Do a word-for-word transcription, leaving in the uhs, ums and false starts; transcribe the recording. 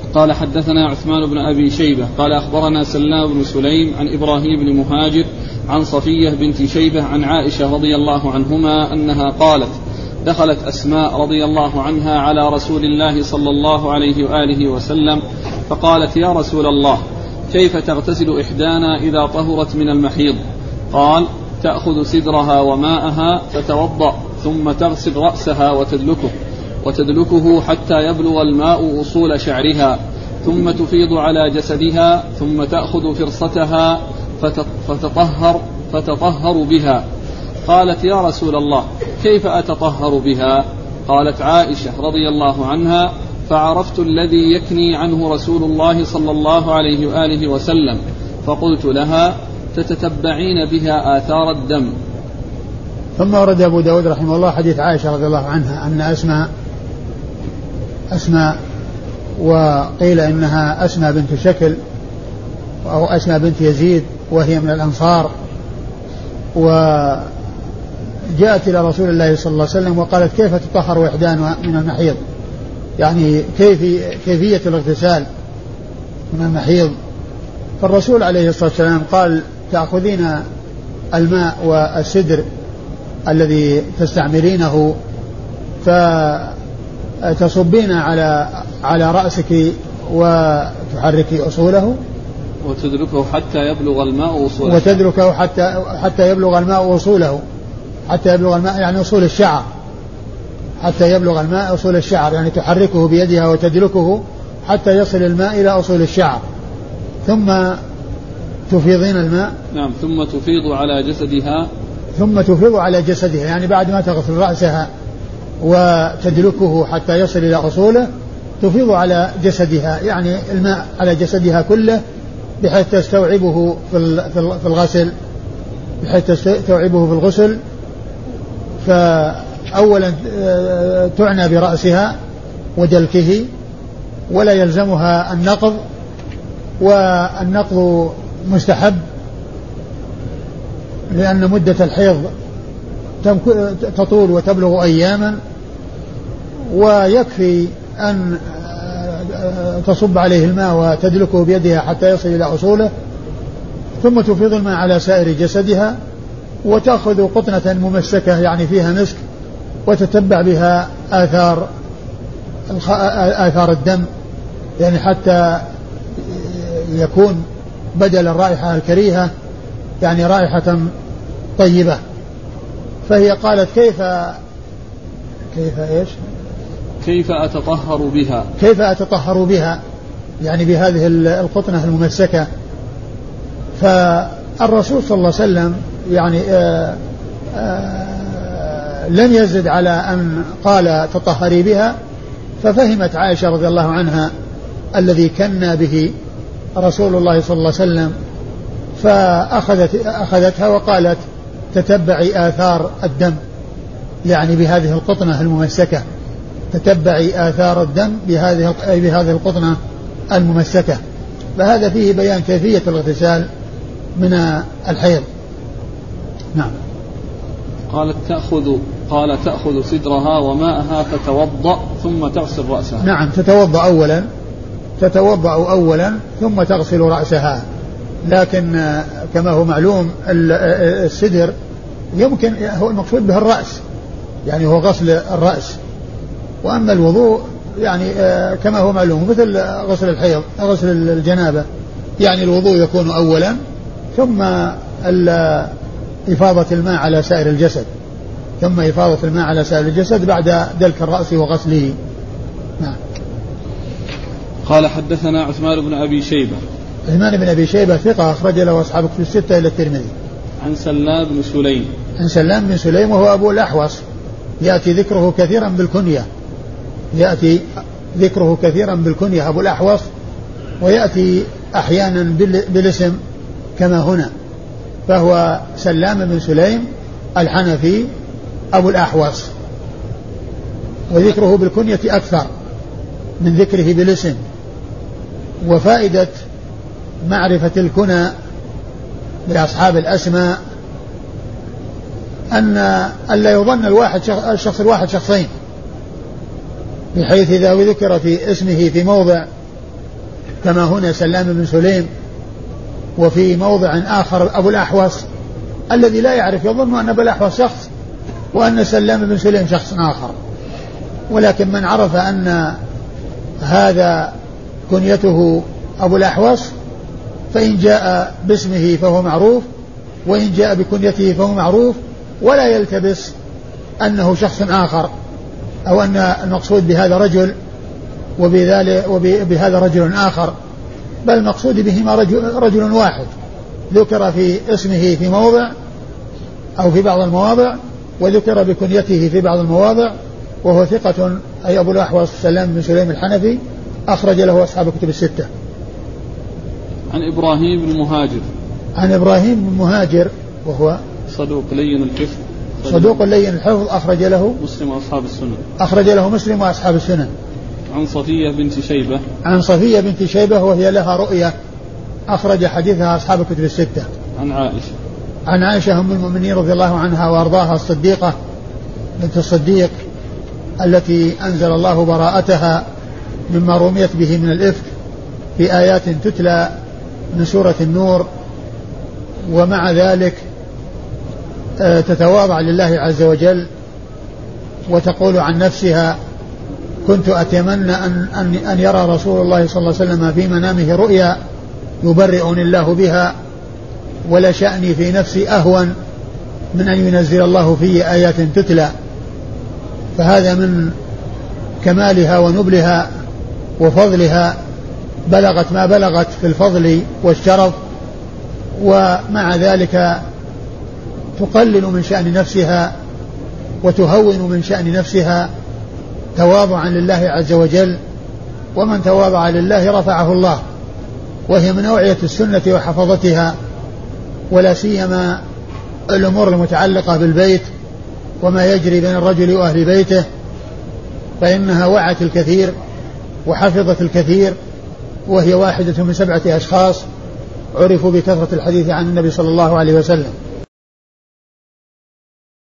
قال حدثنا عثمان بن أبي شيبة قال أخبرنا سلام بن سليم عن إبراهيم بن مهاجر عن صفية بنت شيبة عن عائشة رضي الله عنهما أنها قالت دخلت أسماء رضي الله عنها على رسول الله صلى الله عليه وآله وسلم فقالت يا رسول الله كيف تغتسل إحدانا إذا طهرت من المحيض؟ قال تأخذ سدرها وماءها فتوضأ ثم تغسل رأسها وتدلكه وتدلكه حتى يبلغ الماء أصول شعرها ثم تفيض على جسدها ثم تأخذ فرصتها فتطهر, فتطهر بها. قالت يا رسول الله كيف أتطهر بها؟ قالت عائشة رضي الله عنها فعرفت الذي يكني عنه رسول الله صلى الله عليه وآله وسلم فقلت لها تتتبعين بها آثار الدم. ثم ورد أبو داود رحمه الله حديث عائشة رضي الله عنها أن أسماء أسماء وقيل إنها أسماء بنت شكل أو أسماء بنت يزيد وهي من الأنصار، وجاءت إلى رسول الله صلى الله عليه وسلم وقالت كيف تطهر إحدانا من المحيض، يعني كيف كيفية الاغتسال من المحيض. فالرسول عليه الصلاة والسلام قال تأخذين الماء والسدر الذي تستعملينه فتصبين على على رأسك وتحركي أصوله وتدركه حتى يبلغ الماء أصوله وتدركه حتى حتى يبلغ الماء أصوله حتى يبلغ الماء يعني أصول الشعر حتى يبلغ الماء أصول الشعر يعني تحركه بيدها وتدلكه حتى يصل الماء إلى أصول الشعر ثم تفيضين الماء. نعم. ثم تفيض على جسدها ثم تفيض على جسدها يعني بعد ما تغسل رأسها وتدلكه حتى يصل إلى أصوله تفيض على جسدها يعني الماء على جسدها كله بحيث تستوعبه في الغسل بحيث تستوعبه في الغسل. فأولا تعنى برأسها ودلكه ولا يلزمها النقض، والنقض مستحب لأن مدة الحيض تطول وتبلغ أياما، ويكفي أن تصب عليه الماء وتدلكه بيدها حتى يصل إلى أصوله ثم تفيض الماء على سائر جسدها وتأخذ قطنة ممسكة يعني فيها مسك وتتبع بها آثار آثار الدم يعني حتى يكون بدل الرائحة الكريهة يعني رائحة طيبة. فهي قالت كيف كيف إيش كيف أتطهر بها كيف أتطهر بها يعني بهذه القطنة الممسكة. فالرسول صلى الله عليه وسلم يعني آآ آآ لم يزد على أن قال تطهري بها، ففهمت عائشة رضي الله عنها الذي كنا به رسول الله صلى الله عليه وسلم فأخذت أخذتها وقالت تتبعي آثار الدم يعني بهذه القطنة الممسكة تتبعي آثار الدم بهذه بهذه القطنة الممسكة. فهذا فيه بيان كيفية الاغتسال من الحيض. نعم. قالت تأخذ قال تأخذ صدرها وماءها فتوضأ ثم تغسل رأسها. نعم تتوضأ أولا تتوضأ أولا ثم تغسل رأسها، لكن كما هو معلوم السدر يمكن هو المقصود به الرأس يعني هو غسل الرأس، وأما الوضوء يعني كما هو معلوم مثل غسل الحيض غسل الجنابة يعني الوضوء يكون أولا ثم إفاضة الماء على سائر الجسد ثم إفاضة الماء على سائر الجسد بعد دلك الرأس وغسله. نعم. قال حدثنا عثمان بن أبي شيبة عثمان بن أبي شيبة ثقة أخرج له أصحاب في الستة إلى الترمذي. عن سلام بن سليم عن سلام بن سليم وهو أبو الأحوص يأتي ذكره كثيرا بالكنية يأتي ذكره كثيرا بالكنية أبو الأحوص، ويأتي أحيانا بالاسم كما هنا، فهو سلام بن سليم الحنفي أبو الأحوص، وذكره بالكنية أكثر من ذكره بالاسم. وفائدة معرفة الكنى لأصحاب الأسماء أن ألا يظن الواحد الشخص الواحد شخصين، بحيث إذا ذكر في اسمه في موضع كما هنا سلام بن سليم، وفي موضع آخر أبو الأحوص، الذي لا يعرف يظن أن أبو الأحوص شخص وأن سلام بن سليم شخص آخر، ولكن من عرف أن هذا كنيته أبو الأحوص فإن جاء باسمه فهو معروف، وإن جاء بكنيته فهو معروف، ولا يلتبس أنه شخص آخر أو أن المقصود بهذا رجل وبذلك وبهذا رجل آخر، بل المقصود بهما رجل, رجل واحد ذكر في اسمه في موضع أو في بعض المواضع، وذكر بكنيته في بعض المواضع، وهو ثقة أي أبو الأحوص سلام بن سليم الحنفي، أخرج له أصحاب الكتب الستة. عن إبراهيم بن مهاجر عن إبراهيم بن مهاجر وهو صدوق لين الحفظ صدوق لين الحفظ أخرج له مسلم وأصحاب السنن أخرج له مسلم وأصحاب السنن. عن صفية بنت شيبة عن صفية بنت شيبة وهي لها رؤية، أخرج حديثها أصحاب الكتب الستة. عن عائشة عن عائشة أم المؤمنين رضي الله عنها وأرضاها، الصديقة بنت الصديق التي أنزل الله براءتها مما رميت به من الإفك في آيات تتلى من سورة النور، ومع ذلك تتواضع لله عز وجل وتقول عن نفسها: كنت أتمنى أن, أن, أن يرى رسول الله صلى الله عليه وسلم في منامه رؤيا يبرئني الله بها، ولا شأني في نفسي أهون من أن ينزل الله في آيات تتلى. فهذا من كمالها ونبلها وفضلها، بلغت ما بلغت في الفضل والشرف، ومع ذلك تقلل من شأن نفسها وتهون من شأن نفسها تواضعا لله عز وجل، ومن تواضع لله رفعه الله، وهي من أوعية السنة وحفظتها، ولا سيما الأمور المتعلقة بالبيت وما يجري بين الرجل وأهل بيته، فإنها وعت الكثير وحفظت الكثير، وهي واحدة من سبعة أشخاص عرفوا بكثرة الحديث عن النبي صلى الله عليه وسلم.